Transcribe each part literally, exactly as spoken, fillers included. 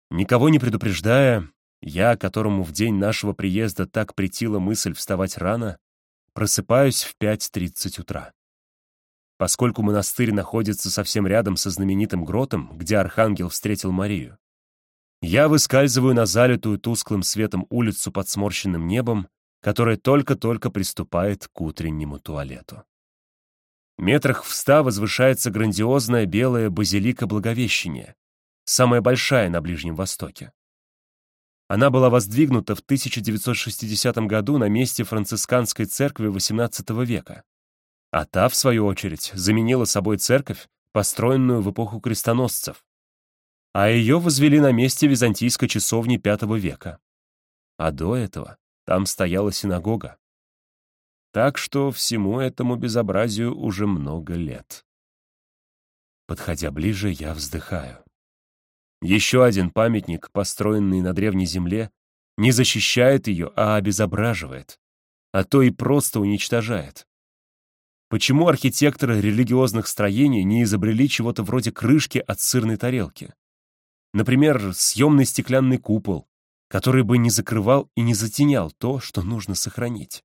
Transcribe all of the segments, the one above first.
Никого не предупреждая, я, которому в день нашего приезда так претила мысль вставать рано, просыпаюсь в пять тридцать утра. Поскольку монастырь находится совсем рядом со знаменитым гротом, где архангел встретил Марию, я выскальзываю на залитую тусклым светом улицу под сморщенным небом, которая только-только приступает к утреннему туалету. Метрах в ста возвышается грандиозная белая базилика Благовещения, самая большая на Ближнем Востоке. Она была воздвигнута в тысяча девятьсот шестидесятом году на месте францисканской церкви восемнадцатого века, а та, в свою очередь, заменила собой церковь, построенную в эпоху крестоносцев, а ее возвели на месте византийской часовни пятого века. А до этого там стояла синагога. Так что всему этому безобразию уже много лет. Подходя ближе, я вздыхаю. Еще один памятник, построенный на древней земле, не защищает ее, а обезображивает, а то и просто уничтожает. Почему архитекторы религиозных строений не изобрели чего-то вроде крышки от сырной тарелки? Например, съемный стеклянный купол, который бы не закрывал и не затенял то, что нужно сохранить.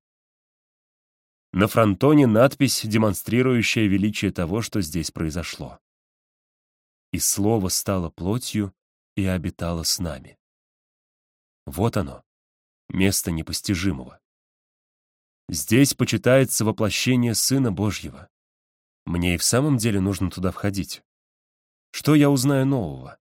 На фронтоне надпись, демонстрирующая величие того, что здесь произошло. «И слово стало плотью и обитало с нами». Вот оно, место непостижимого. Здесь почитается воплощение Сына Божьего. Мне и в самом деле нужно туда входить. Что я узнаю нового?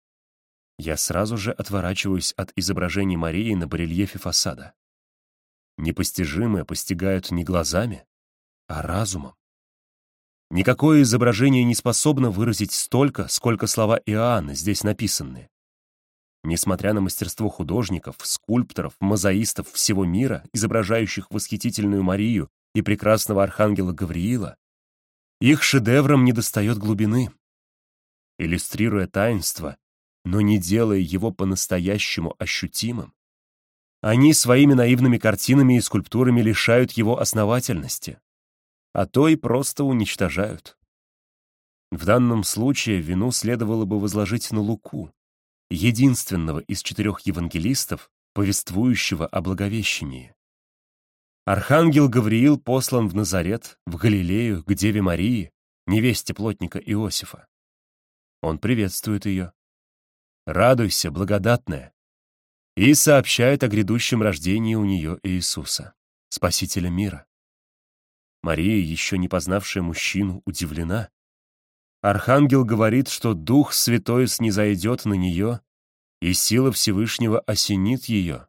Я сразу же отворачиваюсь от изображений Марии на барельефе фасада. Непостижимое постигают не глазами, а разумом. Никакое изображение не способно выразить столько, сколько слова Иоанна здесь написаны. Несмотря на мастерство художников, скульпторов, мозаистов всего мира, изображающих восхитительную Марию и прекрасного архангела Гавриила, их шедеврам недостает глубины. Иллюстрируя таинство, но не делая его по-настоящему ощутимым, они своими наивными картинами и скульптурами лишают его основательности, а то и просто уничтожают. В данном случае вину следовало бы возложить на Луку, единственного из четырех евангелистов, повествующего о Благовещении. Архангел Гавриил послан в Назарет, в Галилею, к Деве Марии, невесте плотника Иосифа. Он приветствует ее. «Радуйся, благодатная!» и сообщает о грядущем рождении у нее Иисуса, Спасителя мира. Мария, еще не познавшая мужчину, удивлена. Архангел говорит, что Дух Святой снизойдет на нее, и сила Всевышнего осенит ее.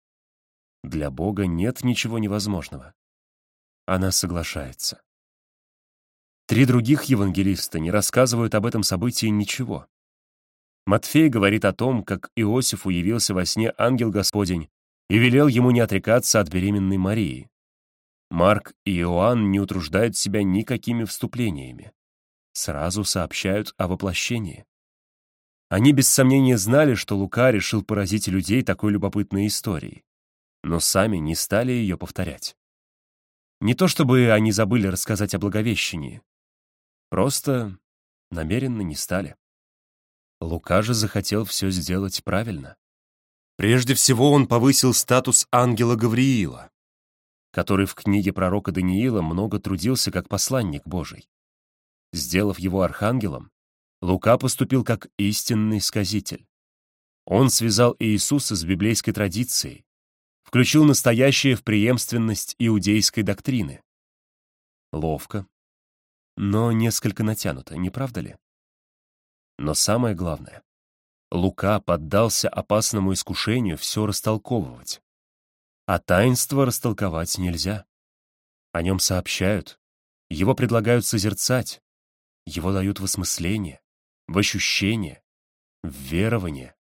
Для Бога нет ничего невозможного. Она соглашается. Три других евангелиста не рассказывают об этом событии ничего. Матфей говорит о том, как Иосифу явился во сне ангел Господень и велел ему не отрекаться от беременной Марии. Марк и Иоанн не утруждают себя никакими вступлениями. Сразу сообщают о воплощении. Они без сомнения знали, что Лука решил поразить людей такой любопытной историей, но сами не стали ее повторять. Не то чтобы они забыли рассказать о Благовещении, просто намеренно не стали. Лука же захотел все сделать правильно. Прежде всего он повысил статус ангела Гавриила, который в книге пророка Даниила много трудился как посланник Божий. Сделав его архангелом, Лука поступил как истинный сказитель. Он связал Иисуса с библейской традицией, включил настоящее в преемственность иудейской доктрины. Ловко, но несколько натянуто, не правда ли? Но самое главное, Лука поддался опасному искушению все растолковывать. А таинство растолковать нельзя. О нем сообщают, его предлагают созерцать, его дают в осмысление, в ощущение, в верование.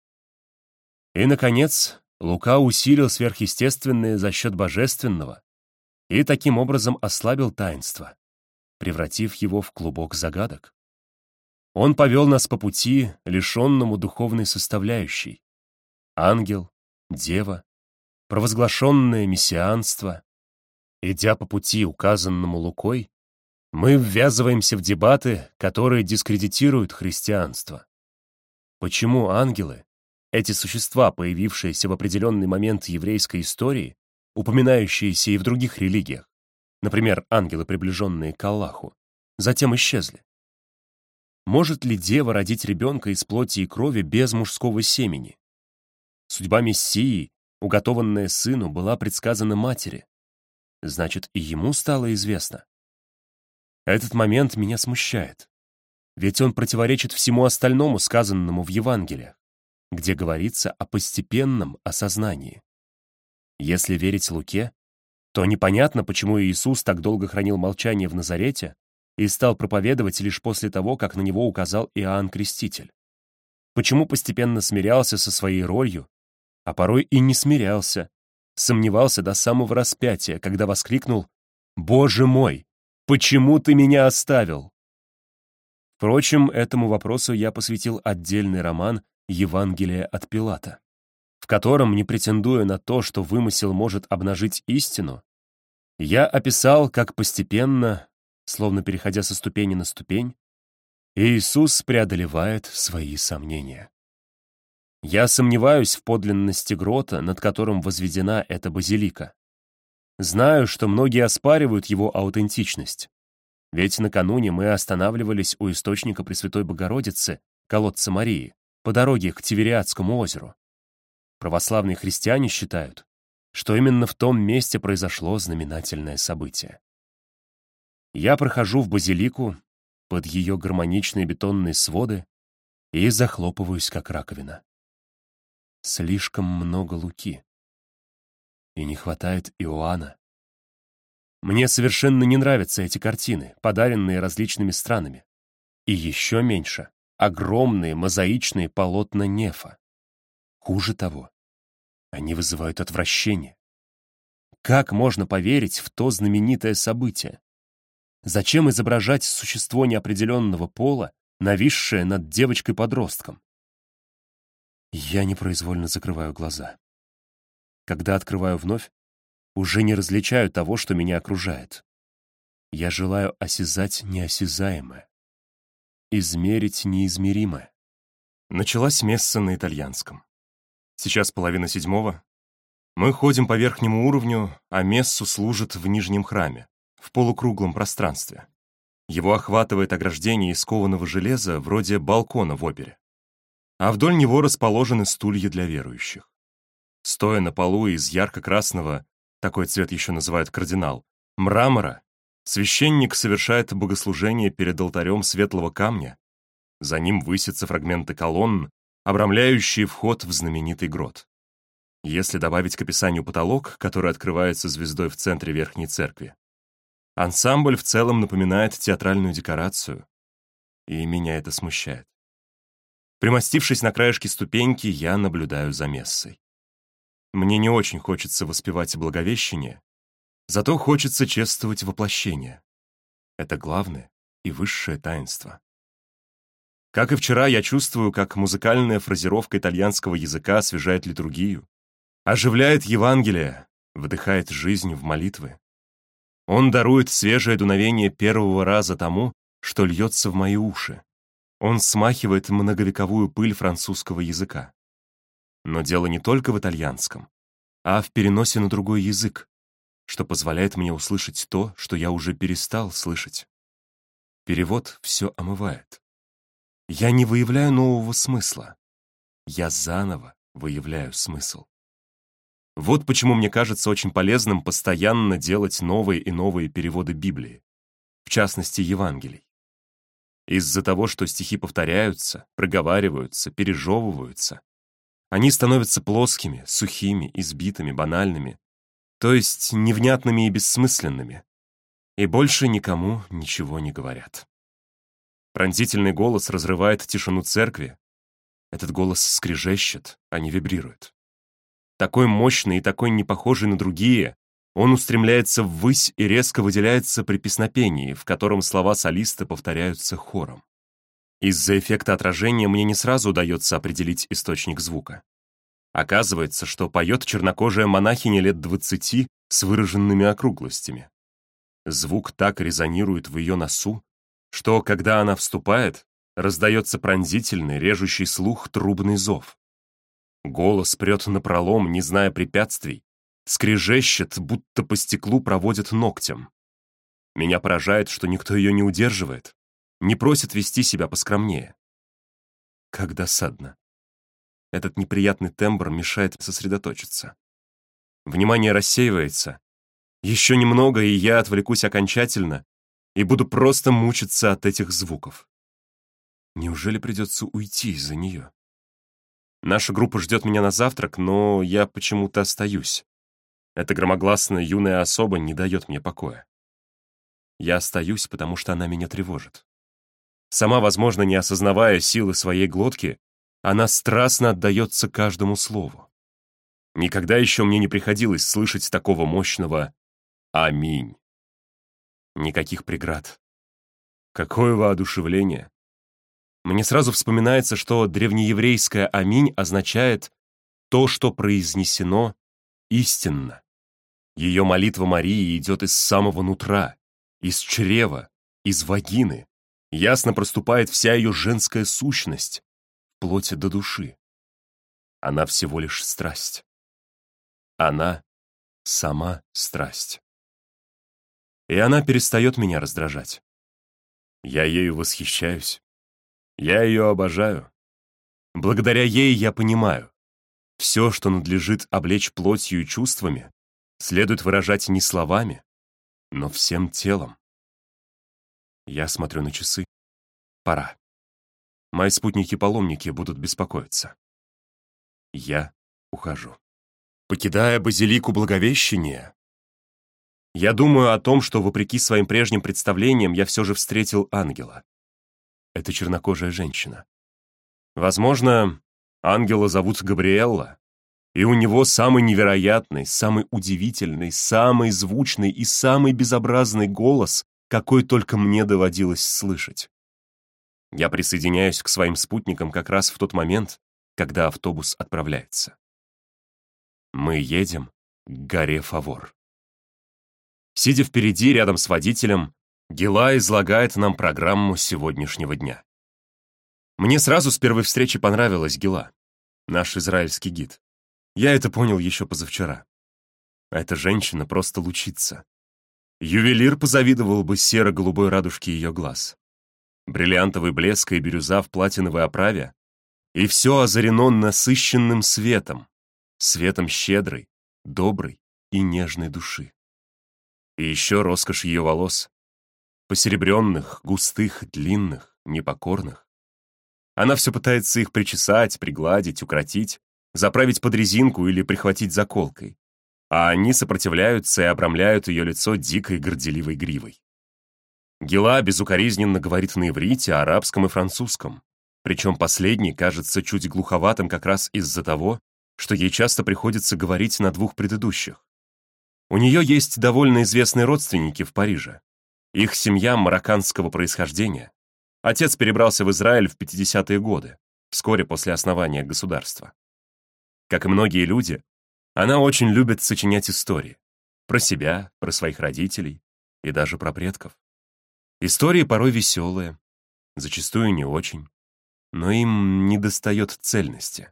И, наконец, Лука усилил сверхъестественное за счет божественного и таким образом ослабил таинство, превратив его в клубок загадок. Он повел нас по пути, лишенному духовной составляющей. Ангел, дева, провозглашенное мессианство. Идя по пути, указанному Лукой, мы ввязываемся в дебаты, которые дискредитируют христианство. Почему ангелы Эти существа, появившиеся в определенный момент еврейской истории, упоминающиеся и в других религиях, например, ангелы, приближенные к Аллаху, затем исчезли. Может ли дева родить ребенка из плоти и крови без мужского семени? Судьба Мессии, уготованная сыну, была предсказана матери. Значит, и ему стало известно. Этот момент меня смущает, ведь он противоречит всему остальному, сказанному в Евангелиях, где говорится о постепенном осознании. Если верить Луке, то непонятно, почему Иисус так долго хранил молчание в Назарете и стал проповедовать лишь после того, как на него указал Иоанн Креститель. Почему постепенно смирялся со своей ролью, а порой и не смирялся, сомневался до самого распятия, когда воскликнул: «Боже мой, почему ты меня оставил?» Впрочем, этому вопросу я посвятил отдельный роман «Евангелие от Пилата», в котором, не претендуя на то, что вымысел может обнажить истину, я описал, как постепенно, словно переходя со ступени на ступень, Иисус преодолевает свои сомнения. Я сомневаюсь в подлинности грота, над которым возведена эта базилика. Знаю, что многие оспаривают его аутентичность, ведь накануне мы останавливались у источника Пресвятой Богородицы, колодца Марии, по дороге к Тивериадскому озеру. Православные христиане считают, что именно в том месте произошло знаменательное событие. Я прохожу в базилику, под ее гармоничные бетонные своды, и захлопываюсь, как раковина. Слишком много Луки. И не хватает Иоанна. Мне совершенно не нравятся эти картины, подаренные различными странами. И еще меньше — огромные мозаичные полотна Нефа. Хуже того, они вызывают отвращение. Как можно поверить в то знаменитое событие? Зачем изображать существо неопределенного пола, нависшее над девочкой-подростком? Я непроизвольно закрываю глаза. Когда открываю вновь, уже не различаю того, что меня окружает. Я желаю осязать неосязаемое, измерить неизмеримое. Началась месса на итальянском. Сейчас половина седьмого. Мы ходим по верхнему уровню, а мессу служат в нижнем храме, в полукруглом пространстве. Его охватывает ограждение из кованого железа, вроде балкона в опере. А вдоль него расположены стулья для верующих. Стоя на полу из ярко-красного, такой цвет еще называют кардинал, мрамора, священник совершает богослужение перед алтарем светлого камня. За ним высятся фрагменты колонн, обрамляющие вход в знаменитый грот. Если добавить к описанию потолок, который открывается звездой в центре верхней церкви, ансамбль в целом напоминает театральную декорацию, и меня это смущает. Примостившись на краешке ступеньки, я наблюдаю за мессой. Мне не очень хочется воспевать Благовещение, зато хочется чествовать воплощение. Это главное и высшее таинство. Как и вчера, я чувствую, как музыкальная фразировка итальянского языка освежает литургию, оживляет Евангелие, вдыхает жизнь в молитвы. Он дарует свежее дуновение первого раза тому, что льется в мои уши. Он смахивает многовековую пыль французского языка. Но дело не только в итальянском, а в переносе на другой язык, что позволяет мне услышать то, что я уже перестал слышать. Перевод все омывает. Я не выявляю нового смысла. Я заново выявляю смысл. Вот почему мне кажется очень полезным постоянно делать новые и новые переводы Библии, в частности, Евангелий. Из-за того, что стихи повторяются, проговариваются, пережевываются, они становятся плоскими, сухими, избитыми, банальными, то есть невнятными и бессмысленными, и больше никому ничего не говорят. Пронзительный голос разрывает тишину церкви. Этот голос скрежещет, а не вибрирует. Такой мощный и такой непохожий на другие, он устремляется ввысь и резко выделяется при песнопении, в котором слова солиста повторяются хором. Из-за эффекта отражения мне не сразу удается определить источник звука. Оказывается, что поет чернокожая монахиня лет двадцати с выраженными округлостями. Звук так резонирует в ее носу, что, когда она вступает, раздается пронзительный, режущий слух трубный зов. Голос прет напролом, не зная препятствий, скрежещет, будто по стеклу проводит ногтем. Меня поражает, что никто ее не удерживает, не просит вести себя поскромнее. Как досадно. Этот неприятный тембр мешает сосредоточиться. Внимание рассеивается. Еще немного, и я отвлекусь окончательно и буду просто мучиться от этих звуков. Неужели придется уйти из-за нее? Наша группа ждет меня на завтрак, но я почему-то остаюсь. Эта громогласная юная особа не дает мне покоя. Я остаюсь, потому что она меня тревожит. Сама, возможно, не осознавая силы своей глотки, она страстно отдается каждому слову. Никогда еще мне не приходилось слышать такого мощного «Аминь». Никаких преград. Какое воодушевление. Мне сразу вспоминается, что древнееврейское «Аминь» означает «то, что произнесено истинно». Ее молитва Марии идет из самого нутра, из чрева, из вагины. Ясно проступает вся ее женская сущность, вплоть до души. Она всего лишь страсть. Она сама страсть. И она перестает меня раздражать. Я ею восхищаюсь. Я ее обожаю. Благодаря ей я понимаю, все, что надлежит облечь плотью и чувствами, следует выражать не словами, но всем телом. Я смотрю на часы. Пора. Мои спутники-паломники будут беспокоиться. Я ухожу. Покидая базилику Благовещения, я думаю о том, что, вопреки своим прежним представлениям, я все же встретил ангела. Это чернокожая женщина. Возможно, ангела зовут Габриэлла, и у него самый невероятный, самый удивительный, самый звучный и самый безобразный голос, какой только мне доводилось слышать. Я присоединяюсь к своим спутникам как раз в тот момент, когда автобус отправляется. Мы едем к горе Фавор. Сидя впереди, рядом с водителем, Гила излагает нам программу сегодняшнего дня. Мне сразу с первой встречи понравилась Гила, наш израильский гид. Я это понял еще позавчера. А эта женщина просто лучится. Ювелир позавидовал бы серо-голубой радужке ее глаз. Бриллиантовый блеск и бирюза в платиновой оправе, и все озарено насыщенным светом, светом щедрой, доброй и нежной души. И еще роскошь ее волос, посеребренных, густых, длинных, непокорных. Она все пытается их причесать, пригладить, укротить, заправить под резинку или прихватить заколкой, а они сопротивляются и обрамляют ее лицо дикой горделивой гривой. Гила безукоризненно говорит на иврите, арабском и французском, причем последний кажется чуть глуховатым как раз из-за того, что ей часто приходится говорить на двух предыдущих. У нее есть довольно известные родственники в Париже. Их семья марокканского происхождения. Отец перебрался в Израиль в пятидесятые годы, вскоре после основания государства. Как и многие люди, она очень любит сочинять истории. Про себя, про своих родителей и даже про предков. Истории порой веселые, зачастую не очень, но им недостает цельности.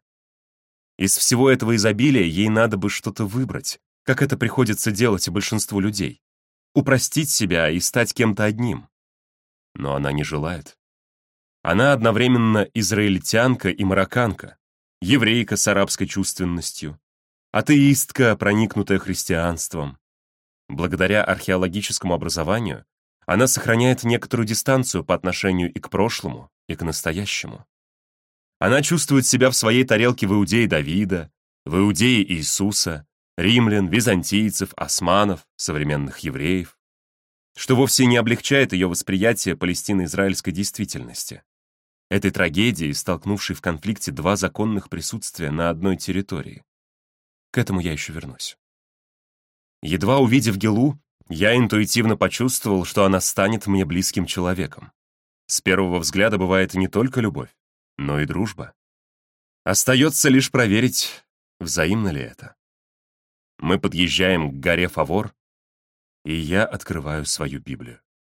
Из всего этого изобилия ей надо бы что-то выбрать, как это приходится делать и большинству людей. Упростить себя и стать кем-то одним. Но она не желает. Она одновременно израильтянка и марокканка, еврейка с арабской чувственностью, атеистка, проникнутая христианством. Благодаря археологическому образованию она сохраняет некоторую дистанцию по отношению и к прошлому, и к настоящему. Она чувствует себя в своей тарелке в Иудее Давида, в Иудее Иисуса, римлян, византийцев, османов, современных евреев, что вовсе не облегчает ее восприятие палестино-израильской действительности, этой трагедии, столкнувшей в конфликте два законных присутствия на одной территории. К этому я еще вернусь. Едва увидев Гилу, я интуитивно почувствовал, что она станет мне близким человеком. С первого взгляда бывает не только любовь, но и дружба. Остается лишь проверить, взаимно ли это. Мы подъезжаем к горе Фавор, и я открываю свою Библию.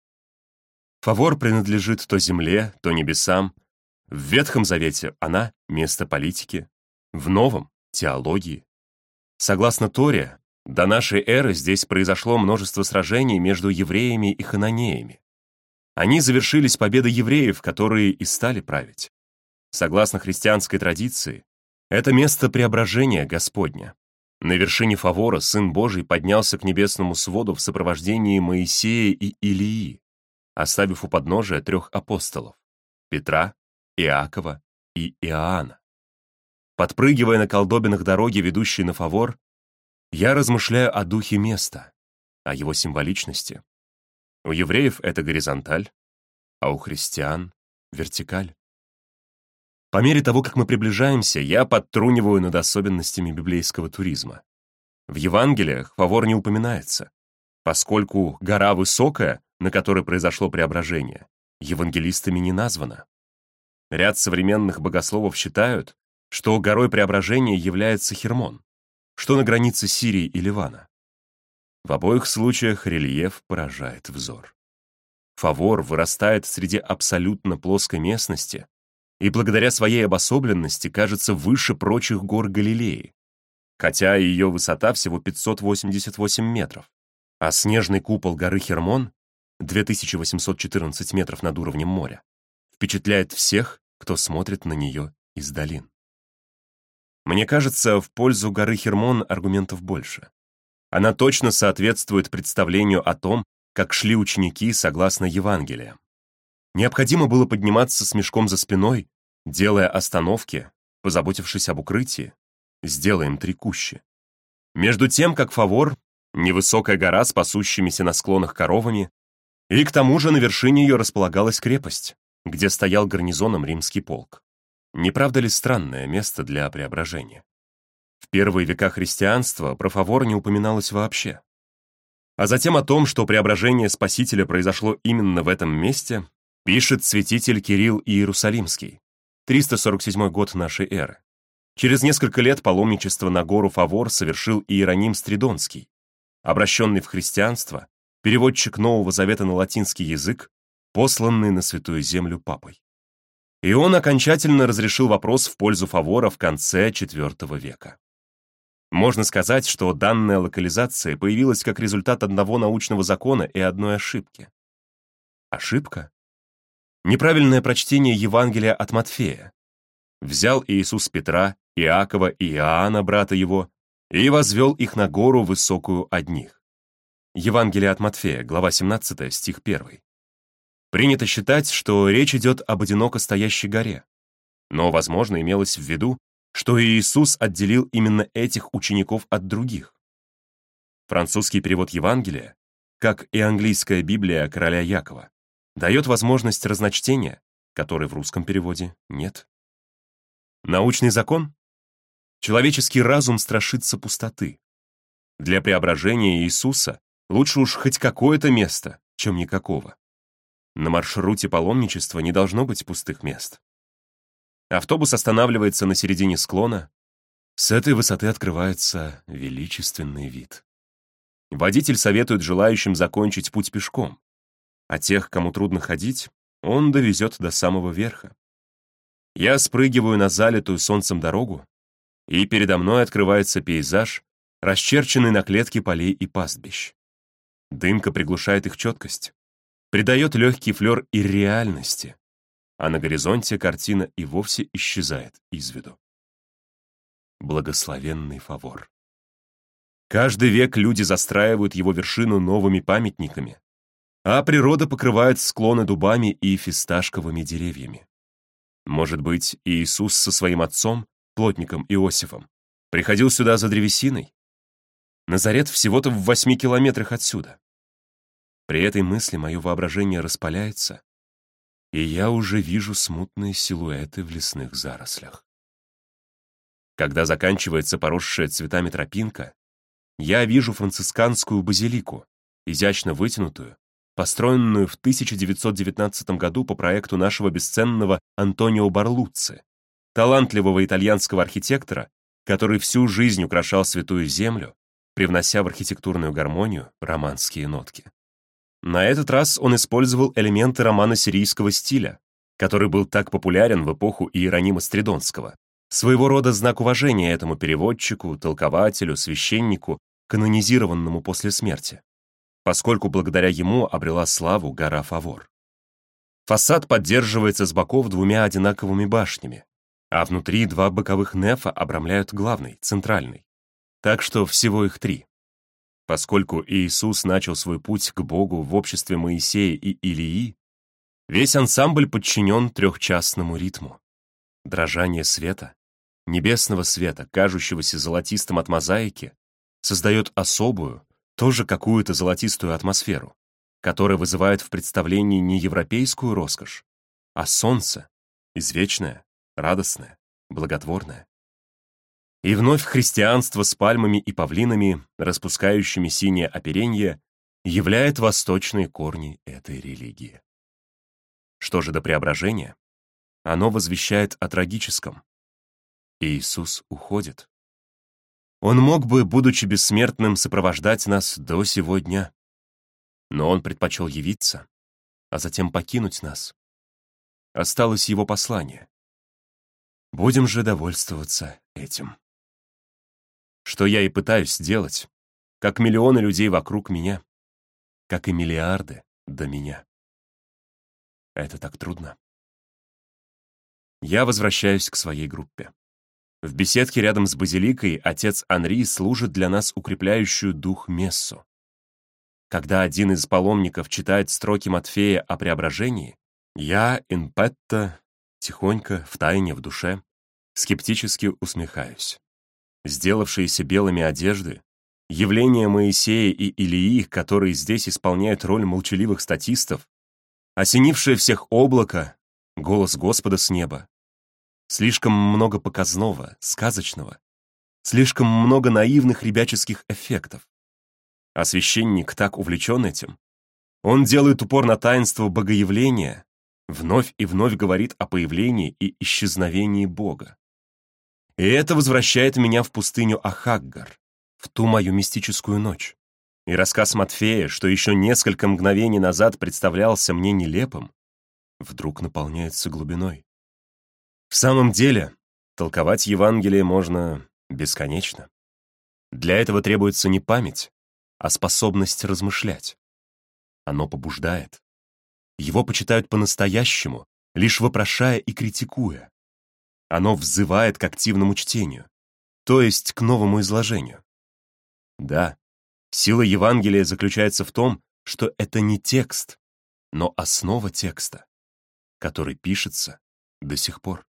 Фавор принадлежит то земле, то небесам. В Ветхом Завете она — место политики, В новом — теологии. Согласно Торе, до нашей эры здесь произошло множество сражений между евреями и хананеями. Они завершились победой евреев, которые и стали править. Согласно христианской традиции, это место преображения Господня. На вершине Фавора Сын Божий поднялся к небесному своду в сопровождении Моисея и Илии, оставив у подножия трех апостолов — Петра, Иакова и Иоанна. Подпрыгивая на колдобинах дороги, ведущей на Фавор, я размышляю о духе места, о его символичности. У евреев это горизонталь, а у христиан — вертикаль. По мере того, как мы приближаемся, я подтруниваю над особенностями библейского туризма. В Евангелиях Фавор не упоминается, поскольку гора высокая, на которой произошло преображение, евангелистами не названа. Ряд современных богословов считают, что горой преображения является Хермон, что на границе Сирии и Ливана. В обоих случаях рельеф поражает взор. Фавор вырастает среди абсолютно плоской местности и благодаря своей обособленности кажется выше прочих гор Галилеи, хотя ее высота всего пятьсот восемьдесят восемь метров, а снежный купол горы Хермон, две тысячи восемьсот четырнадцать метров над уровнем моря, впечатляет всех, кто смотрит на нее из долин. Мне кажется, в пользу горы Хермон аргументов больше. Она точно соответствует представлению о том, как шли ученики согласно Евангелиям. Необходимо было подниматься с мешком за спиной, делая остановки, позаботившись об укрытии, сделаем три кущи. Между тем, как Фавор — невысокая гора с пасущимися на склонах коровами, и к тому же на вершине ее располагалась крепость, где стоял гарнизоном римский полк. Не правда ли странное место для преображения? В первые века христианства про Фавор не упоминалось вообще. А затем о том, что преображение Спасителя произошло именно в этом месте, пишет святитель Кирилл Иерусалимский, триста сорок седьмой год нашей эры. Через несколько лет паломничество на гору Фавор совершил Иероним Стридонский, обращенный в христианство, переводчик Нового Завета на латинский язык, посланный на Святую Землю папой. И он окончательно разрешил вопрос в пользу Фавора в конце четвёртого века. Можно сказать, что данная локализация появилась как результат одного научного закона и одной ошибки. Ошибка? Неправильное прочтение Евангелия от Матфея. Взял Иисус Петра, Иакова и Иоанна, брата его, и возвел их на гору высокую одних. Евангелие от Матфея, глава семнадцатая, стих первый. Принято считать, что речь идет об одиноко стоящей горе, но, возможно, имелось в виду, что Иисус отделил именно этих учеников от других. Французский перевод Евангелия, как и английская Библия короля Якова, дает возможность разночтения, которой в русском переводе нет. Научный закон? Человеческий разум страшится пустоты. Для преображения Иисуса лучше уж хоть какое-то место, чем никакого. На маршруте паломничества не должно быть пустых мест. Автобус останавливается на середине склона. С этой высоты открывается величественный вид. Водитель советует желающим закончить путь пешком, а тех, кому трудно ходить, он довезет до самого верха. Я спрыгиваю на залитую солнцем дорогу, и передо мной открывается пейзаж, расчерченный на клетке полей и пастбищ. Дымка приглушает их четкость, придает легкий флер ирреальности, а на горизонте картина и вовсе исчезает из виду. Благословенный Фавор. Каждый век люди застраивают его вершину новыми памятниками, а природа покрывает склоны дубами и фисташковыми деревьями. Может быть, Иисус со своим отцом, плотником Иосифом, приходил сюда за древесиной? Назарет всего-то в восьми километрах отсюда. При этой мысли мое воображение распаляется, и я уже вижу смутные силуэты в лесных зарослях. Когда заканчивается поросшая цветами тропинка, я вижу францисканскую базилику, изящно вытянутую, построенную в тысяча девятьсот девятнадцатом году по проекту нашего бесценного Антонио Барлуцци, талантливого итальянского архитектора, который всю жизнь украшал Святую Землю, привнося в архитектурную гармонию романские нотки. На этот раз он использовал элементы романо-сирийского стиля, который был так популярен в эпоху Иеронима Стридонского, Своего рода знак уважения этому переводчику, толкователю, священнику, канонизированному после смерти, поскольку благодаря ему обрела славу гора Фавор. Фасад поддерживается с боков двумя одинаковыми башнями, а внутри два боковых нефа обрамляют главный, центральный. Так что всего их три. Поскольку Иисус начал свой путь к Богу в обществе Моисея и Илии, весь ансамбль подчинен трехчастному ритму. Дрожание света, небесного света, кажущегося золотистым от мозаики, создает особую, тоже какую-то золотистую атмосферу, которая вызывает в представлении не европейскую роскошь, а солнце, извечное, радостное, благотворное. И вновь христианство с пальмами и павлинами, распускающими синее оперенье, являет восточные корни этой религии. Что же до преображения? Оно возвещает о трагическом. Иисус уходит. Он мог бы, будучи бессмертным, сопровождать нас до сего дня. Но он предпочел явиться, а затем покинуть нас. Осталось его послание. Будем же довольствоваться этим. Что я и пытаюсь сделать, как миллионы людей вокруг меня, как и миллиарды до меня. Это так трудно. Я возвращаюсь к своей группе. В беседке рядом с базиликой отец Анри служит для нас укрепляющую дух мессу. Когда один из паломников читает строки Матфея о преображении, я, in petto, тихонько, втайне, в душе, скептически усмехаюсь. Сделавшиеся белыми одежды, явления Моисея и Илии, которые здесь исполняют роль молчаливых статистов, осенившее всех облако, голос Господа с неба. Слишком много показного, сказочного, слишком много наивных ребяческих эффектов. А священник так увлечен этим. Он делает упор на таинство богоявления, вновь и вновь говорит о появлении и исчезновении Бога. И это возвращает меня в пустыню Ахаггар, в ту мою мистическую ночь. И рассказ Матфея, что еще несколько мгновений назад представлялся мне нелепым, вдруг наполняется глубиной. В самом деле, толковать Евангелие можно бесконечно. Для этого требуется не память, а способность размышлять. Оно побуждает. Его почитают по-настоящему, лишь вопрошая и критикуя. Оно взывает к активному чтению, то есть к новому изложению. Да, сила Евангелия заключается в том, что это не текст, но основа текста, который пишется до сих пор.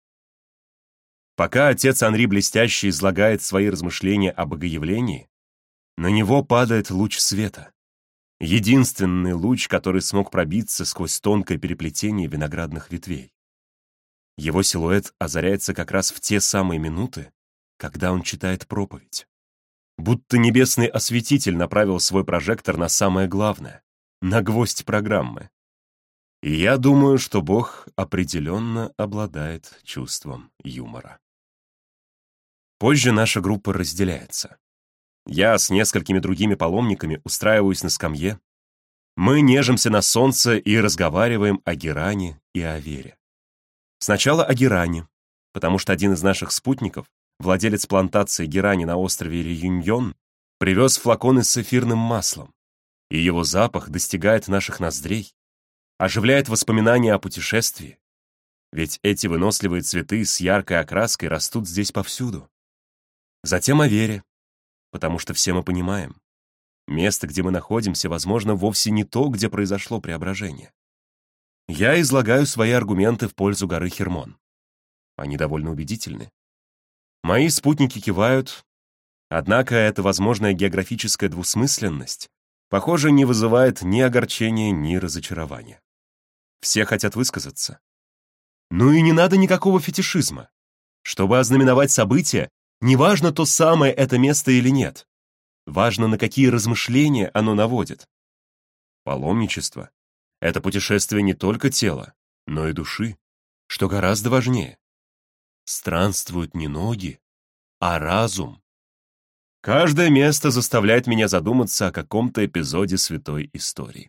Пока отец Анри блестяще излагает свои размышления о богоявлении, на него падает луч света. Единственный луч, который смог пробиться сквозь тонкое переплетение виноградных ветвей. Его силуэт озаряется как раз в те самые минуты, когда он читает проповедь. Будто небесный осветитель направил свой прожектор на самое главное, на гвоздь программы. И я думаю, что Бог определенно обладает чувством юмора. Позже наша группа разделяется. Я с несколькими другими паломниками устраиваюсь на скамье. Мы нежимся на солнце и разговариваем о Геране и о вере. Сначала о Геране, потому что один из наших спутников, владелец плантации герани на острове Реюньон, привез флаконы с эфирным маслом, и его запах достигает наших ноздрей, оживляет воспоминания о путешествии, ведь эти выносливые цветы с яркой окраской растут здесь повсюду. Затем о вере, потому что все мы понимаем, место, где мы находимся, возможно, вовсе не то, где произошло преображение. Я излагаю свои аргументы в пользу горы Хермон. Они довольно убедительны. Мои спутники кивают, однако эта возможная географическая двусмысленность, похоже, не вызывает ни огорчения, ни разочарования. Все хотят высказаться. Ну и не надо никакого фетишизма. Чтобы ознаменовать события, неважно, то самое это место или нет. Важно, на какие размышления оно наводит. Паломничество — это путешествие не только тела, но и души, что гораздо важнее. Странствуют не ноги, а разум. Каждое место заставляет меня задуматься о каком-то эпизоде святой истории.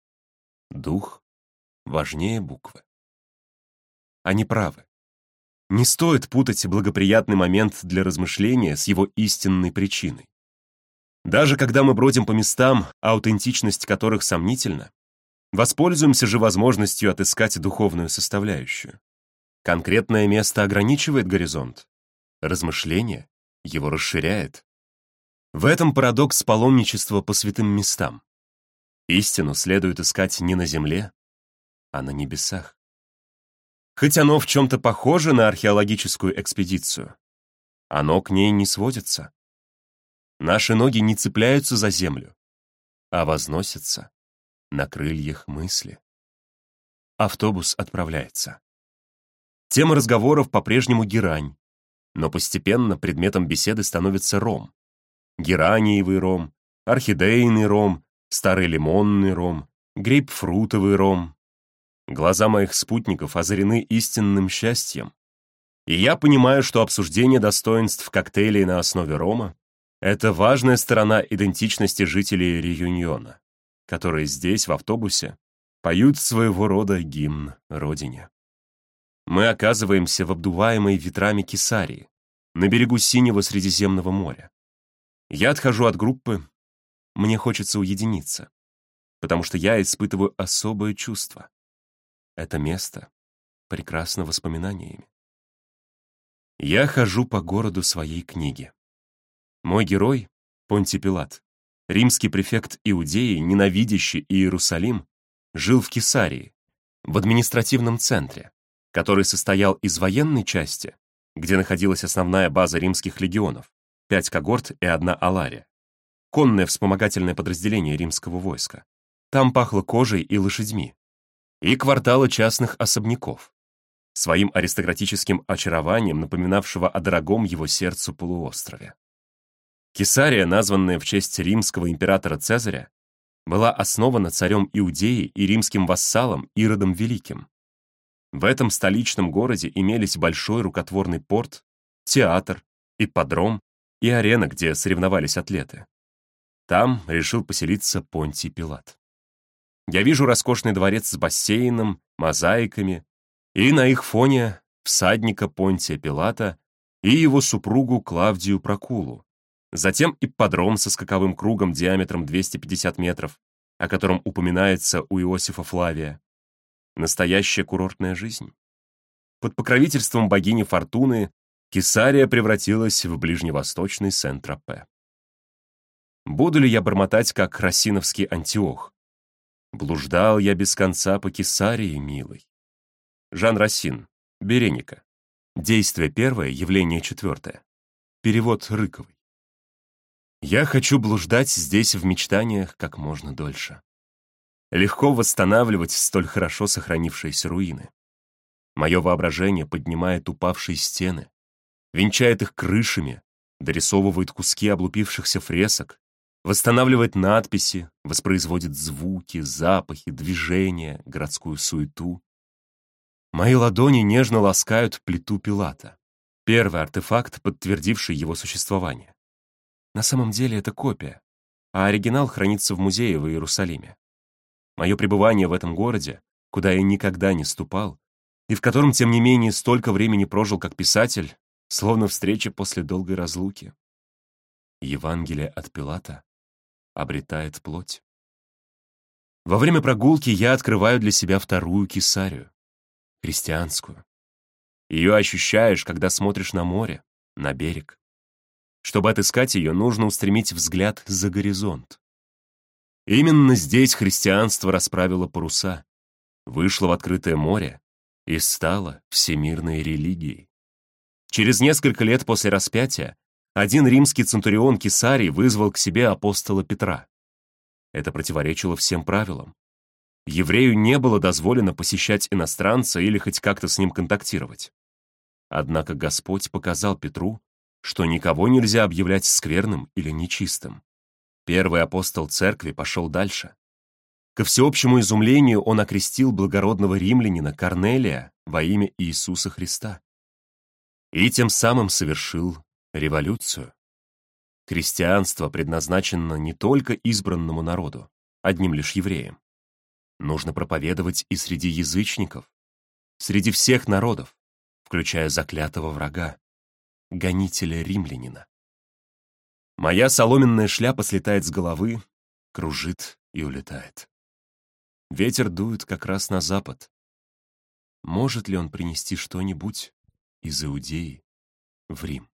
Дух важнее буквы. Они правы. Не стоит путать благоприятный момент для размышления с его истинной причиной. Даже когда мы бродим по местам, аутентичность которых сомнительна, воспользуемся же возможностью отыскать духовную составляющую. Конкретное место ограничивает горизонт. Размышление его расширяет. В этом парадокс паломничества по святым местам. Истину следует искать не на земле, а на небесах. Хоть оно в чем-то похоже на археологическую экспедицию, оно к ней не сводится. Наши ноги не цепляются за землю, а возносятся на крыльях мысли. Автобус отправляется. Тема разговоров по-прежнему герань, но постепенно предметом беседы становится ром. Гераниевый ром, орхидейный ром, старый лимонный ром, грейпфрутовый ром. Глаза моих спутников озарены истинным счастьем, и я понимаю, что обсуждение достоинств коктейлей на основе рома — это важная сторона идентичности жителей Реюньона, которые здесь, в автобусе, поют своего рода гимн родине. Мы оказываемся в обдуваемой ветрами Кесарии, на берегу синего Средиземного моря. Я отхожу от группы, мне хочется уединиться, потому что я испытываю особое чувство. Это место прекрасно воспоминаниями. Я хожу по городу своей книги. Мой герой, Понтий Пилат, римский префект Иудеи, ненавидящий Иерусалим, жил в Кесарии, в административном центре, который состоял из военной части, где находилась основная база римских легионов, пять когорт и одна алария, конное вспомогательное подразделение римского войска. Там пахло кожей и лошадьми. И квартала частных особняков, своим аристократическим очарованием напоминавшего о дорогом его сердцу полуострове. Кесария, названная в честь римского императора Цезаря, была основана царем Иудеи и римским вассалом Иродом Великим. В этом столичном городе имелись большой рукотворный порт, театр, ипподром и арена, где соревновались атлеты. Там решил поселиться Понтий Пилат. Я вижу роскошный дворец с бассейном, мозаиками, и на их фоне всадника Понтия Пилата и его супругу Клавдию Прокулу, затем ипподром со скаковым кругом диаметром двести пятьдесят метров, о котором упоминается у Иосифа Флавия. Настоящая курортная жизнь. Под покровительством богини Фортуны Кесария превратилась в ближневосточный Сен-Тропе. Буду ли я бормотать, как рассиновский Антиох? Блуждал я без конца по Кесарии, милый. Жан Рассин. Береника. Действие первое, явление четвертое. Перевод Рыковой. Я хочу блуждать здесь в мечтаниях как можно дольше. Легко восстанавливать столь хорошо сохранившиеся руины. Мое воображение поднимает упавшие стены, венчает их крышами, дорисовывает куски облупившихся фресок, восстанавливает надписи, воспроизводит звуки, запахи, движения, городскую суету. Мои ладони нежно ласкают плиту Пилата, первый артефакт, подтвердивший его существование. На самом деле это копия, а оригинал хранится в музее в Иерусалиме. Мое пребывание в этом городе, куда я никогда не ступал, и в котором, тем не менее, столько времени прожил как писатель, словно встреча после долгой разлуки. Евангелие от Пилата обретает плоть. Во время прогулки я открываю для себя вторую Кесарию, христианскую. Ее ощущаешь, когда смотришь на море, на берег. Чтобы отыскать ее, нужно устремить взгляд за горизонт. Именно здесь христианство расправило паруса, вышло в открытое море и стало всемирной религией. Через несколько лет после распятия один римский центурион Кесарии вызвал к себе апостола Петра. Это противоречило всем правилам. Еврею не было дозволено посещать иностранца или хоть как-то с ним контактировать. Однако Господь показал Петру, что никого нельзя объявлять скверным или нечистым. Первый апостол церкви пошел дальше. Ко всеобщему изумлению он окрестил благородного римлянина Корнелия во имя Иисуса Христа. И тем самым совершил революцию. Христианство предназначено не только избранному народу, одним лишь евреям. Нужно проповедовать и среди язычников, среди всех народов, включая заклятого врага, гонителя римлянина. Моя соломенная шляпа слетает с головы, кружит и улетает. Ветер дует как раз на запад. Может ли он принести что-нибудь из Иудеи в Рим?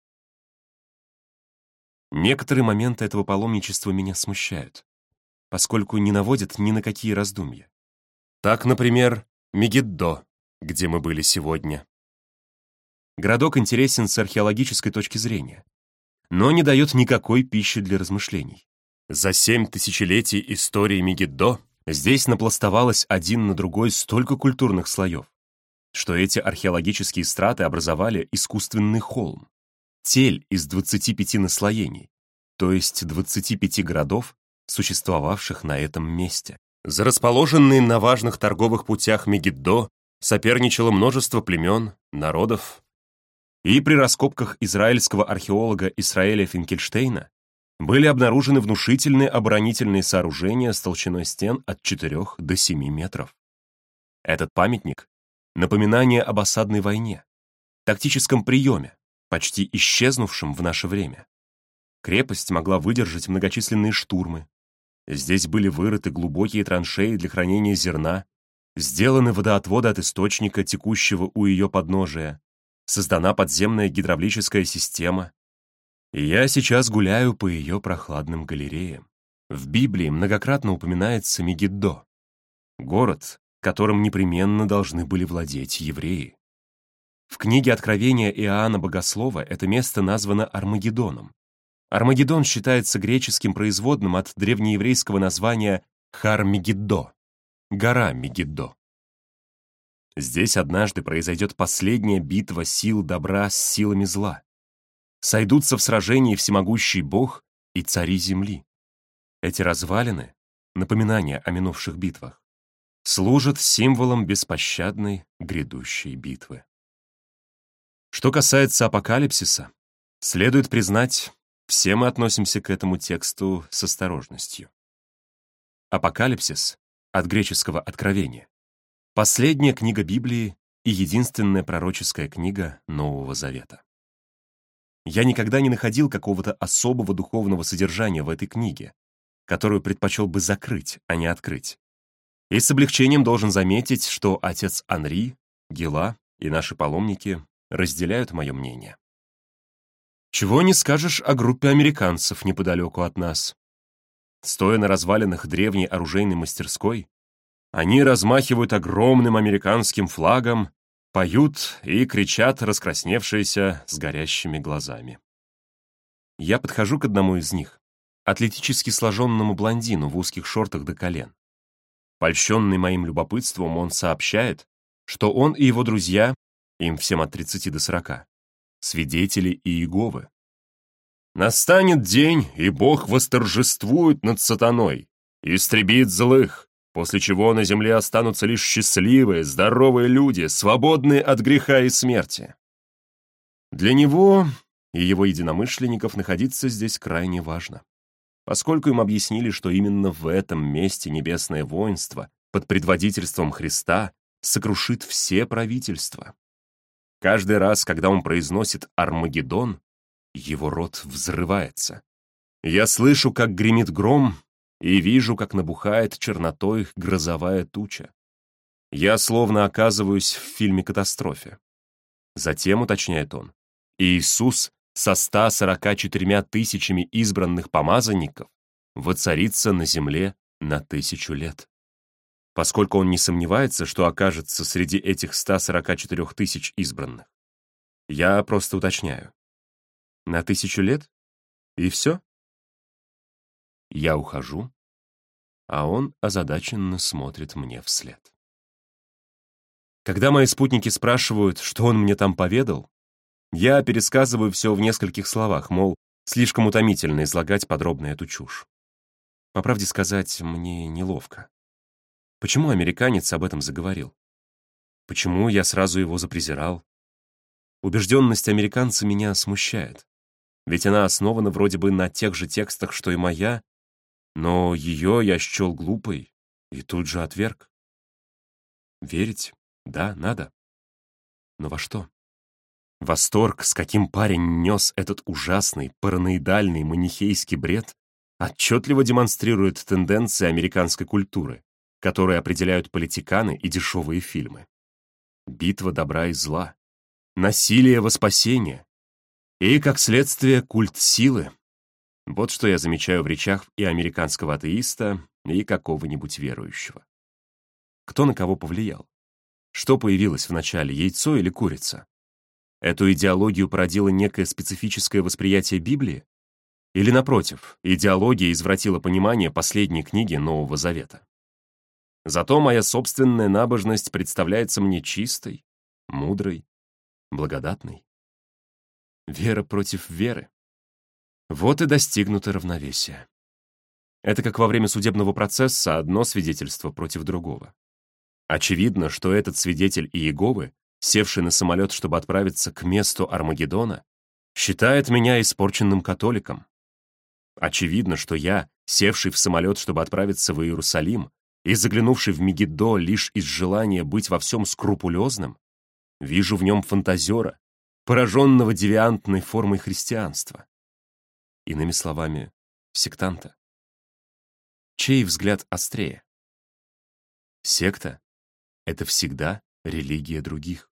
Некоторые моменты этого паломничества меня смущают, поскольку не наводят ни на какие раздумья. Так, например, Мегиддо, где мы были сегодня. Городок интересен с археологической точки зрения, но не дает никакой пищи для размышлений. За семь тысячелетий истории Мегиддо здесь напластовалось один на другой столько культурных слоев, что эти археологические страты образовали искусственный холм, тель из двадцати пяти наслоений, то есть двадцати пяти городов, существовавших на этом месте. За расположенные на важных торговых путях Мегиддо соперничало множество племен, народов, и при раскопках израильского археолога Исраэля Финкельштейна были обнаружены внушительные оборонительные сооружения с толщиной стен от четырёх до семи метров. Этот памятник — напоминание об осадной войне, тактическом приеме, почти исчезнувшем в наше время. Крепость могла выдержать многочисленные штурмы. Здесь были вырыты глубокие траншеи для хранения зерна, сделаны водоотводы от источника, текущего у ее подножия, создана подземная гидравлическая система. И я сейчас гуляю по ее прохладным галереям. В Библии многократно упоминается Мегиддо, город, которым непременно должны были владеть евреи. В книге Откровения Иоанна Богослова это место названо Армагеддоном. Армагеддон считается греческим производным от древнееврейского названия Хар-Мегиддо, гора Мегиддо. Здесь однажды произойдет последняя битва сил добра с силами зла. Сойдутся в сражении всемогущий Бог и цари земли. Эти развалины, напоминания о минувших битвах, служат символом беспощадной грядущей битвы. Что касается апокалипсиса, следует признать, все мы относимся к этому тексту с осторожностью. Апокалипсис, от греческого «откровение», последняя книга Библии и единственная пророческая книга Нового Завета. Я никогда не находил какого-то особого духовного содержания в этой книге, которую предпочел бы закрыть, а не открыть. И с облегчением должен заметить, что отец Анри, Гела и наши паломники разделяют мое мнение. Чего не скажешь о группе американцев неподалеку от нас. Стоя на развалинах древней оружейной мастерской, они размахивают огромным американским флагом, поют и кричат, раскрасневшиеся, с горящими глазами. Я подхожу к одному из них, атлетически сложенному блондину в узких шортах до колен. Польщенный моим любопытством, он сообщает, что он и его друзья, им всем от тридцати до сорока, свидетели Иеговы. «Настанет день, и Бог восторжествует над сатаной, истребит злых, после чего на земле останутся лишь счастливые, здоровые люди, свободные от греха и смерти». Для него и его единомышленников находиться здесь крайне важно, поскольку им объяснили, что именно в этом месте небесное воинство под предводительством Христа сокрушит все правительства. Каждый раз, когда он произносит «Армагеддон», его рот взрывается. Я слышу, как гремит гром, и вижу, как набухает чернотой грозовая туча. Я словно оказываюсь в фильме-катастрофе. Затем, уточняет он, Иисус со ста сорока четырьмя тысячами избранных помазанников воцарится на земле на тысячу лет. Поскольку он не сомневается, что окажется среди этих ста сорока четырёх тысяч избранных. Я просто уточняю. На тысячу лет? И все? Я ухожу, а он озадаченно смотрит мне вслед. Когда мои спутники спрашивают, что он мне там поведал, я пересказываю все в нескольких словах, мол, слишком утомительно излагать подробно эту чушь. По правде сказать, мне неловко. Почему американец об этом заговорил? Почему я сразу его запрезирал? Убежденность американца меня смущает. Ведь она основана вроде бы на тех же текстах, что и моя, но ее я счел глупой и тут же отверг. Верить? Да, надо. Но во что? Восторг, с каким парень нес этот ужасный, параноидальный, манихейский бред, отчетливо демонстрирует тенденции американской культуры, которые определяют политиканы и дешевые фильмы. Битва добра и зла, насилие во спасение и, как следствие, культ силы. Вот что я замечаю в речах и американского атеиста, и какого-нибудь верующего. Кто на кого повлиял? Что появилось вначале, яйцо или курица? Эту идеологию породило некое специфическое восприятие Библии? Или, напротив, идеология извратила понимание последней книги Нового Завета? Зато моя собственная набожность представляется мне чистой, мудрой, благодатной. Вера против веры. Вот и достигнуто равновесие. Это как во время судебного процесса одно свидетельство против другого. Очевидно, что этот свидетель Иеговы, севший на самолет, чтобы отправиться к месту Армагеддона, считает меня испорченным католиком. Очевидно, что я, севший в самолет, чтобы отправиться в Иерусалим, и заглянувший в Мегиддо лишь из желания быть во всем скрупулезным, вижу в нем фантазера, пораженного девиантной формой христианства. Иными словами, сектанта. Чей взгляд острее? Секта — это всегда религия других.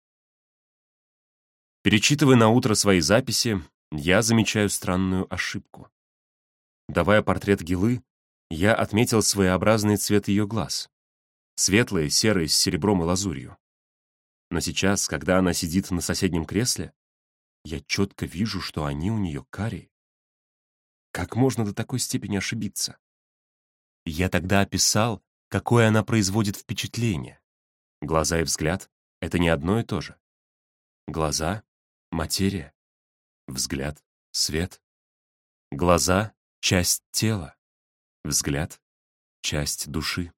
Перечитывая наутро свои записи, я замечаю странную ошибку. Давая портрет Гилы, я отметил своеобразный цвет ее глаз. Светлые, серые, с серебром и лазурью. Но сейчас, когда она сидит на соседнем кресле, я четко вижу, что они у нее карие. Как можно до такой степени ошибиться? Я тогда описал, какое она производит впечатление. Глаза и взгляд — это не одно и то же. Глаза — материя, взгляд — свет. Глаза — часть тела, взгляд — часть души.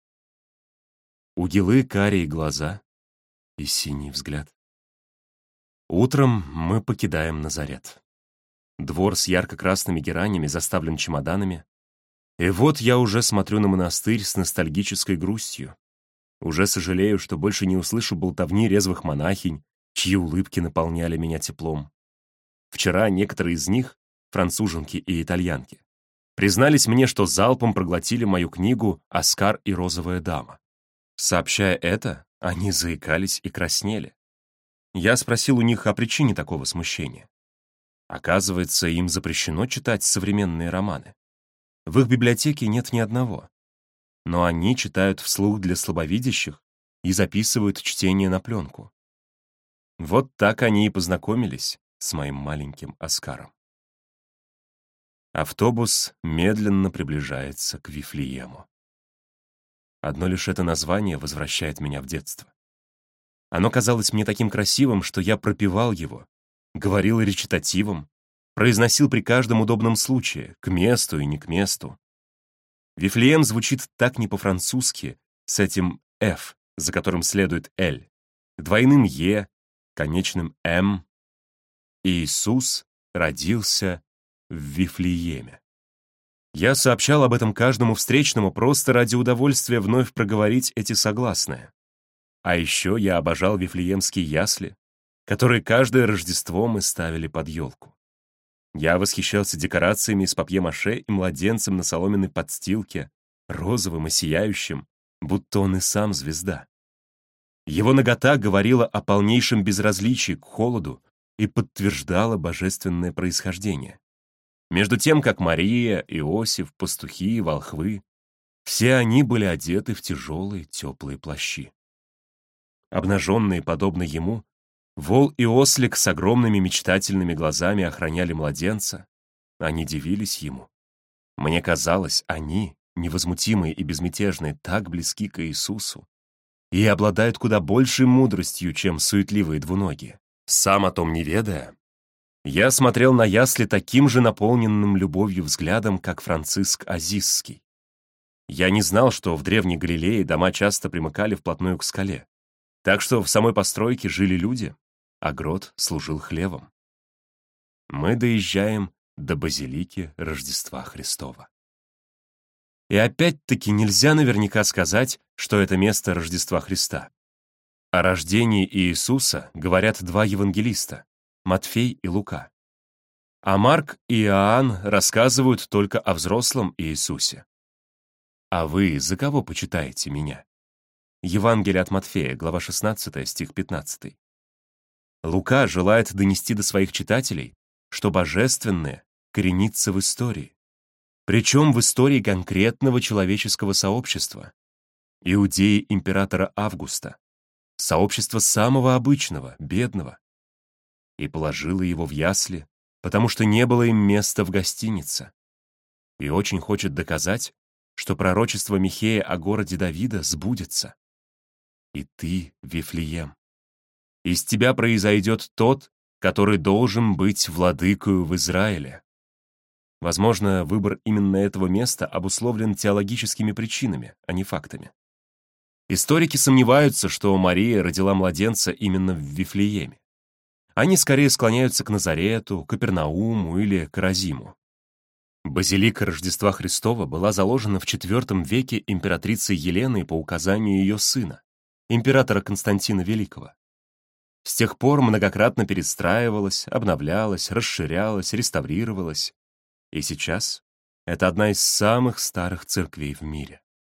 У Гилы карие глаза и синий взгляд. Утром мы покидаем Назарет. Двор с ярко-красными геранями заставлен чемоданами. И вот я уже смотрю на монастырь с ностальгической грустью. Уже сожалею, что больше не услышу болтовни резвых монахинь, чьи улыбки наполняли меня теплом. Вчера некоторые из них, француженки и итальянки, признались мне, что залпом проглотили мою книгу «Оскар и розовая дама». Сообщая это, они заикались и краснели. Я спросил у них о причине такого смущения. Оказывается, им запрещено читать современные романы. В их библиотеке нет ни одного. Но они читают вслух для слабовидящих и записывают чтение на пленку. Вот так они и познакомились с моим маленьким Оскаром. Автобус медленно приближается к Вифлеему. Одно лишь это название возвращает меня в детство. Оно казалось мне таким красивым, что я пропевал его, говорил речитативом, произносил при каждом удобном случае, к месту и не к месту. Вифлеем звучит так не по-французски, с этим «ф», за которым следует «л», двойным «е», конечным «м». Иисус родился в Вифлееме. Я сообщал об этом каждому встречному просто ради удовольствия вновь проговорить эти согласные. А еще я обожал вифлеемские ясли, которые каждое Рождество мы ставили под елку. Я восхищался декорациями из папье-маше и младенцем на соломенной подстилке, розовым и сияющим, будто он и сам звезда. Его нагота говорила о полнейшем безразличии к холоду и подтверждала божественное происхождение. Между тем, как Мария, Иосиф, пастухи, волхвы, все они были одеты в тяжелые теплые плащи. Обнаженные, подобно ему, вол и ослик с огромными мечтательными глазами охраняли младенца. Они дивились ему. Мне казалось, они, невозмутимые и безмятежные, так близки к Иисусу и обладают куда большей мудростью, чем суетливые двуногие. Сам о том не ведая, я смотрел на ясли таким же наполненным любовью взглядом, как Франциск Азизский. Я не знал, что в Древней Галилее дома часто примыкали вплотную к скале, так что в самой постройке жили люди, а грот служил хлевом. Мы доезжаем до базилики Рождества Христова. И опять-таки нельзя наверняка сказать, что это место Рождества Христа. О рождении Иисуса говорят два евангелиста Матфей и Лука. А Марк и Иоанн рассказывают только о взрослом Иисусе. А вы за кого почитаете меня? Евангелие от Матфея, глава шестнадцатая, стих пятнадцатый. Лука желает донести до своих читателей, что божественное коренится в истории. Причем в истории конкретного человеческого сообщества. Иудеи императора Августа. Сообщество самого обычного, бедного. И положила его в ясли, потому что не было им места в гостинице. И очень хочет доказать, что пророчество Михея о городе Давида сбудется. И ты, Вифлеем, из тебя произойдет тот, который должен быть владыкою в Израиле. Возможно, выбор именно этого места обусловлен теологическими причинами, а не фактами. Историки сомневаются, что Мария родила младенца именно в Вифлееме. Они скорее склоняются к Назарету, Капернауму или Каразиму. Базилика Рождества Христова была заложена в четвёртом веке императрицей Еленой по указанию ее сына, императора Константина Великого. С тех пор многократно перестраивалась, обновлялась, расширялась, реставрировалась. И сейчас это одна из самых старых церквей в мире.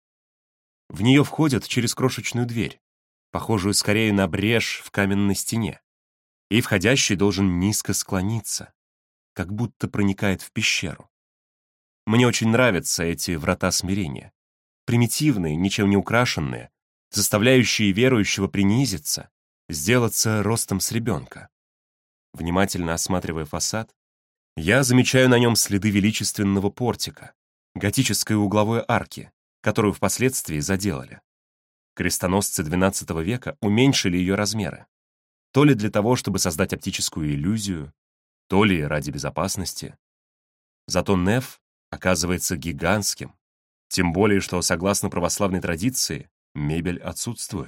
В нее входят через крошечную дверь, похожую скорее на брешь в каменной стене, и входящий должен низко склониться, как будто проникает в пещеру. Мне очень нравятся эти врата смирения, примитивные, ничем не украшенные, заставляющие верующего принизиться, сделаться ростом с ребенка. Внимательно осматривая фасад, я замечаю на нем следы величественного портика, готической угловой арки, которую впоследствии заделали. Крестоносцы двенадцатого века уменьшили ее размеры, то ли для того, чтобы создать оптическую иллюзию, то ли ради безопасности. Зато неф оказывается гигантским, тем более, что, согласно православной традиции, мебель отсутствует.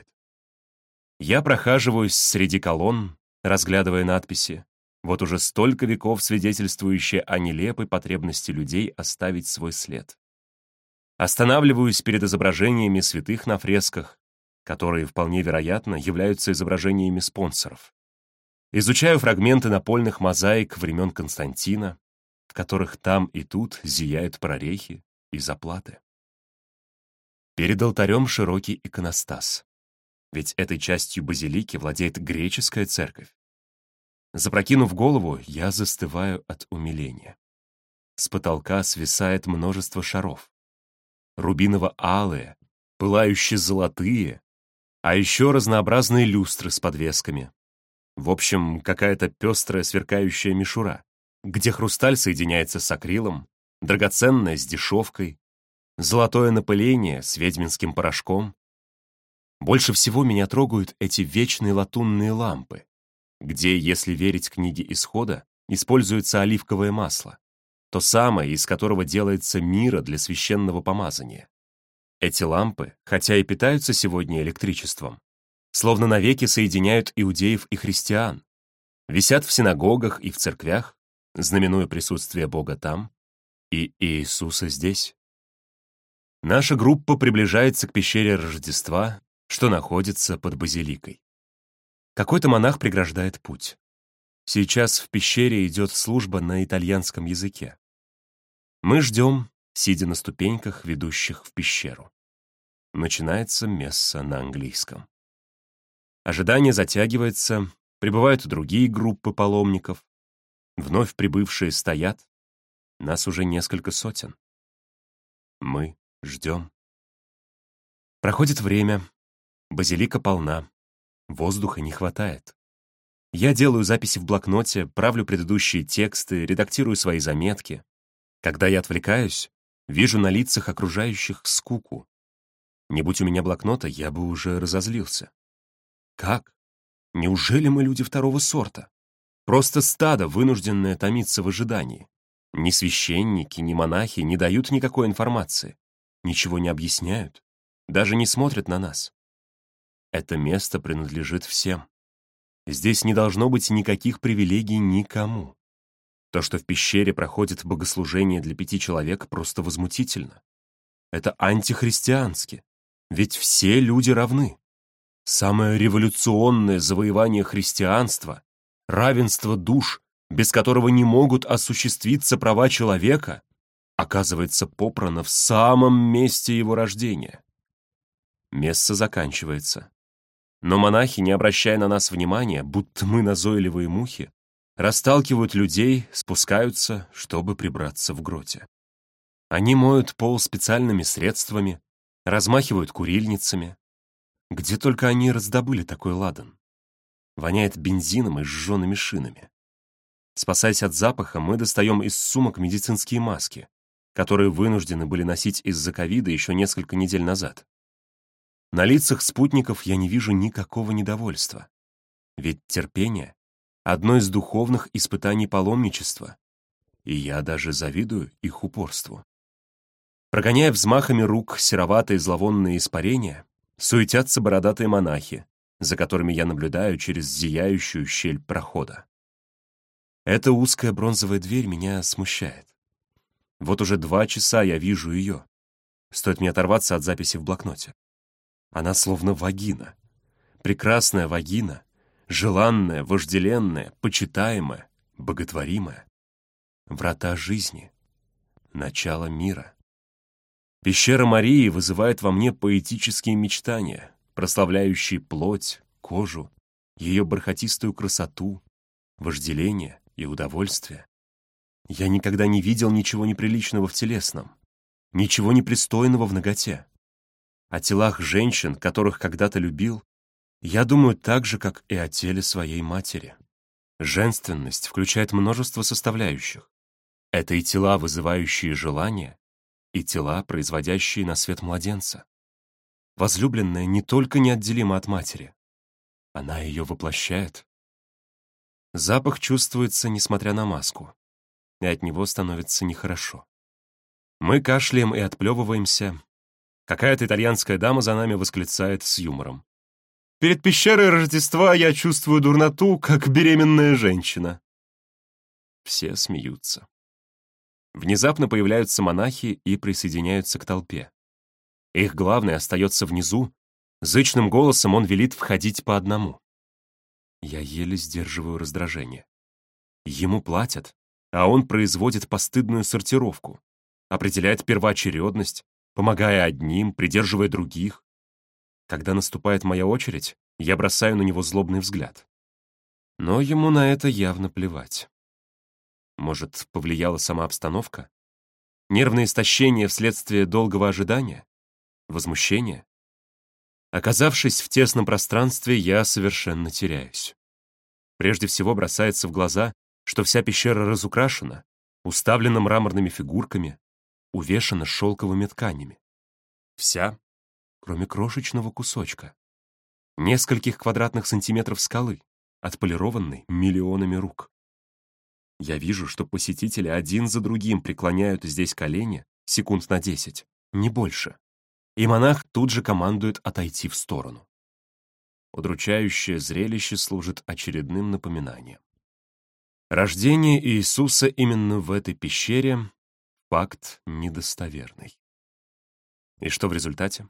Я прохаживаюсь среди колонн, разглядывая надписи, вот уже столько веков свидетельствующие о нелепой потребности людей оставить свой след. Останавливаюсь перед изображениями святых на фресках, которые, вполне вероятно, являются изображениями спонсоров. Изучаю фрагменты напольных мозаик времен Константина, в которых там и тут зияют прорехи и заплаты. Перед алтарем широкий иконостас, ведь этой частью базилики владеет греческая церковь. Запрокинув голову, я застываю от умиления. С потолка свисает множество шаров. Рубиново-алые, пылающие золотые, а еще разнообразные люстры с подвесками. В общем, какая-то пестрая сверкающая мишура, где хрусталь соединяется с акрилом, драгоценное с дешевкой, золотое напыление с ведьминским порошком. Больше всего меня трогают эти вечные латунные лампы, где, если верить книге Исхода, используется оливковое масло, то самое, из которого делается мира для священного помазания. Эти лампы, хотя и питаются сегодня электричеством, словно навеки соединяют иудеев и христиан, висят в синагогах и в церквях, знаменуя присутствие Бога там и Иисуса здесь. Наша группа приближается к пещере Рождества, что находится под базиликой. Какой-то монах преграждает путь. Сейчас в пещере идет служба на итальянском языке. Мы ждем, сидя на ступеньках, ведущих в пещеру. Начинается месса на английском. Ожидание затягивается, прибывают другие группы паломников. Вновь прибывшие стоят. Нас уже несколько сотен. Мы ждем. Проходит время. Базилика полна. Воздуха не хватает. Я делаю записи в блокноте, правлю предыдущие тексты, редактирую свои заметки. Когда я отвлекаюсь, вижу на лицах окружающих скуку. Не будь у меня блокнота, я бы уже разозлился. Как? Неужели мы люди второго сорта? Просто стадо, вынужденное томиться в ожидании. Ни священники, ни монахи не дают никакой информации, ничего не объясняют, даже не смотрят на нас. Это место принадлежит всем. Здесь не должно быть никаких привилегий никому. То, что в пещере проходит богослужение для пяти человек, просто возмутительно. Это антихристиански, ведь все люди равны. Самое революционное завоевание христианства равенство душ, без которого не могут осуществиться права человека, оказывается попрано в самом месте его рождения. Месса заканчивается. Но монахи, не обращая на нас внимания, будто мы назойливые мухи, расталкивают людей, спускаются, чтобы прибраться в гроте. Они моют пол специальными средствами, размахивают курильницами. Где только они раздобыли такой ладан? Воняет бензином и сжженными шинами. Спасаясь от запаха, мы достаем из сумок медицинские маски, которые вынуждены были носить из-за ковида еще несколько недель назад. На лицах спутников я не вижу никакого недовольства. Ведь терпение — одно из духовных испытаний паломничества, и я даже завидую их упорству. Прогоняя взмахами рук сероватые зловонные испарения, суетятся бородатые монахи, за которыми я наблюдаю через зияющую щель прохода. Эта узкая бронзовая дверь меня смущает. Вот уже два часа я вижу ее. Стоит мне оторваться от записи в блокноте. Она словно вагина. Прекрасная вагина, желанная, вожделенная, почитаемая, боготворимая. Врата жизни. Начало мира. Пещера Марии вызывает во мне поэтические мечтания, прославляющие плоть, кожу, ее бархатистую красоту, вожделение и удовольствие. Я никогда не видел ничего неприличного в телесном, ничего непристойного в наготе. О телах женщин, которых когда-то любил, я думаю так же, как и о теле своей матери. Женственность включает множество составляющих. Это и тела, вызывающие желание, и тела, производящие на свет младенца. Возлюбленная не только неотделима от матери, она ее воплощает. Запах чувствуется, несмотря на маску, и от него становится нехорошо. Мы кашляем и отплевываемся. Какая-то итальянская дама за нами восклицает с юмором: «Перед пещерой Рождества я чувствую дурноту, как беременная женщина». Все смеются. Внезапно появляются монахи и присоединяются к толпе. Их главный остается внизу, зычным голосом он велит входить по одному. Я еле сдерживаю раздражение. Ему платят, а он производит постыдную сортировку, определяет первоочередность, помогая одним, придерживая других. Когда наступает моя очередь, я бросаю на него злобный взгляд. Но ему на это явно плевать. Может, повлияла сама обстановка? Нервное истощение вследствие долгого ожидания? Возмущение? Оказавшись в тесном пространстве, я совершенно теряюсь. Прежде всего бросается в глаза, что вся пещера разукрашена, уставлена мраморными фигурками, увешана шелковыми тканями. Вся, кроме крошечного кусочка. Нескольких квадратных сантиметров скалы, отполированной миллионами рук. Я вижу, что посетители один за другим преклоняют здесь колени секунд на десять, не больше. И монах тут же командует отойти в сторону. Удручающее зрелище служит очередным напоминанием. Рождение Иисуса именно в этой пещере — факт недостоверный. И что в результате?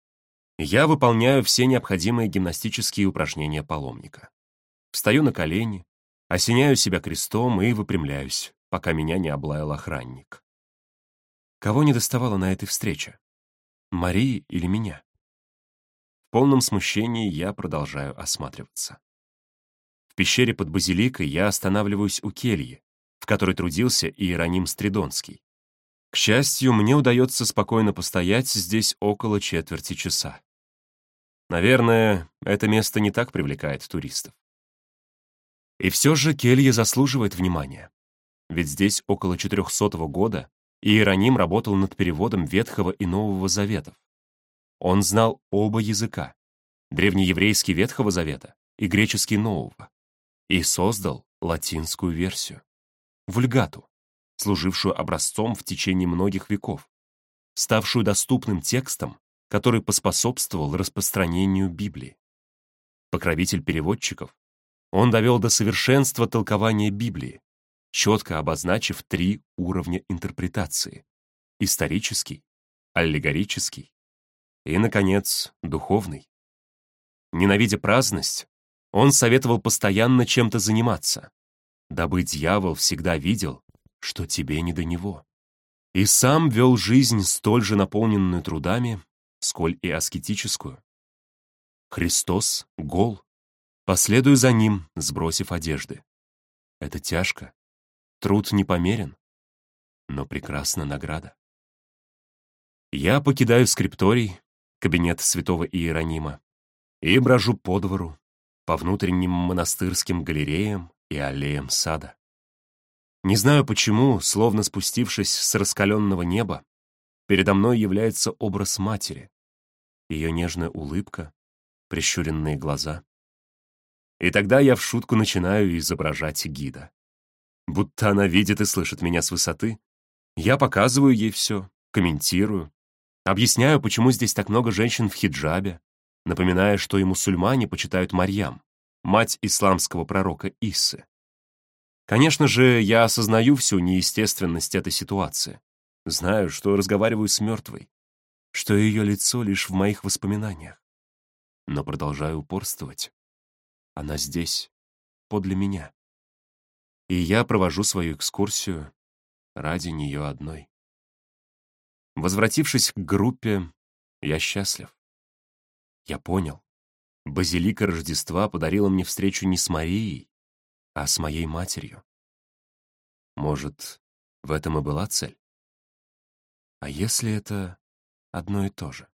Я выполняю все необходимые гимнастические упражнения паломника. Встаю на колени, осеняю себя крестом и выпрямляюсь, пока меня не облаял охранник. Кого недоставало на этой встрече? Марии или меня? В полном смущении я продолжаю осматриваться. В пещере под базиликой я останавливаюсь у кельи, в которой трудился Иероним Стридонский. К счастью, мне удается спокойно постоять здесь около четверти часа. Наверное, это место не так привлекает туристов. И все же келья заслуживает внимания. Ведь здесь около четырехсотого года Иероним работал над переводом Ветхого и Нового Заветов. Он знал оба языка — древнееврейский Ветхого Завета и греческий Нового, и создал латинскую версию — Вульгату, служившую образцом в течение многих веков, ставшую доступным текстом, который поспособствовал распространению Библии. Покровитель переводчиков, он довел до совершенства толкование Библии, четко обозначив три уровня интерпретации — исторический, аллегорический и, наконец, духовный. Ненавидя праздность, Он советовал постоянно чем-то заниматься, дабы дьявол всегда видел, что тебе не до него. И сам вел жизнь столь же наполненную трудами, сколь и аскетическую. Христос гол. Последуй за ним, сбросив одежды. Это тяжко, труд непомерен, но прекрасна награда. Я покидаю скрипторий, кабинет святого Иеронима, и брожу по двору, по внутренним монастырским галереям и аллеям сада. Не знаю почему, словно спустившись с раскаленного неба, передо мной является образ матери, ее нежная улыбка, прищуренные глаза. И тогда я в шутку начинаю изображать гида. Будто она видит и слышит меня с высоты, я показываю ей все, комментирую, объясняю, почему здесь так много женщин в хиджабе, напоминая, что и мусульмане почитают Марьям, мать исламского пророка Иссы. Конечно же, я осознаю всю неестественность этой ситуации. Знаю, что разговариваю с мертвой, что ее лицо лишь в моих воспоминаниях. Но продолжаю упорствовать. Она здесь, подле меня. И я провожу свою экскурсию ради нее одной. Возвратившись к группе, я счастлив. Я понял. Базилика Рождества подарила мне встречу не с Марией, а с моей матерью. Может, в этом и была цель? А если это одно и то же?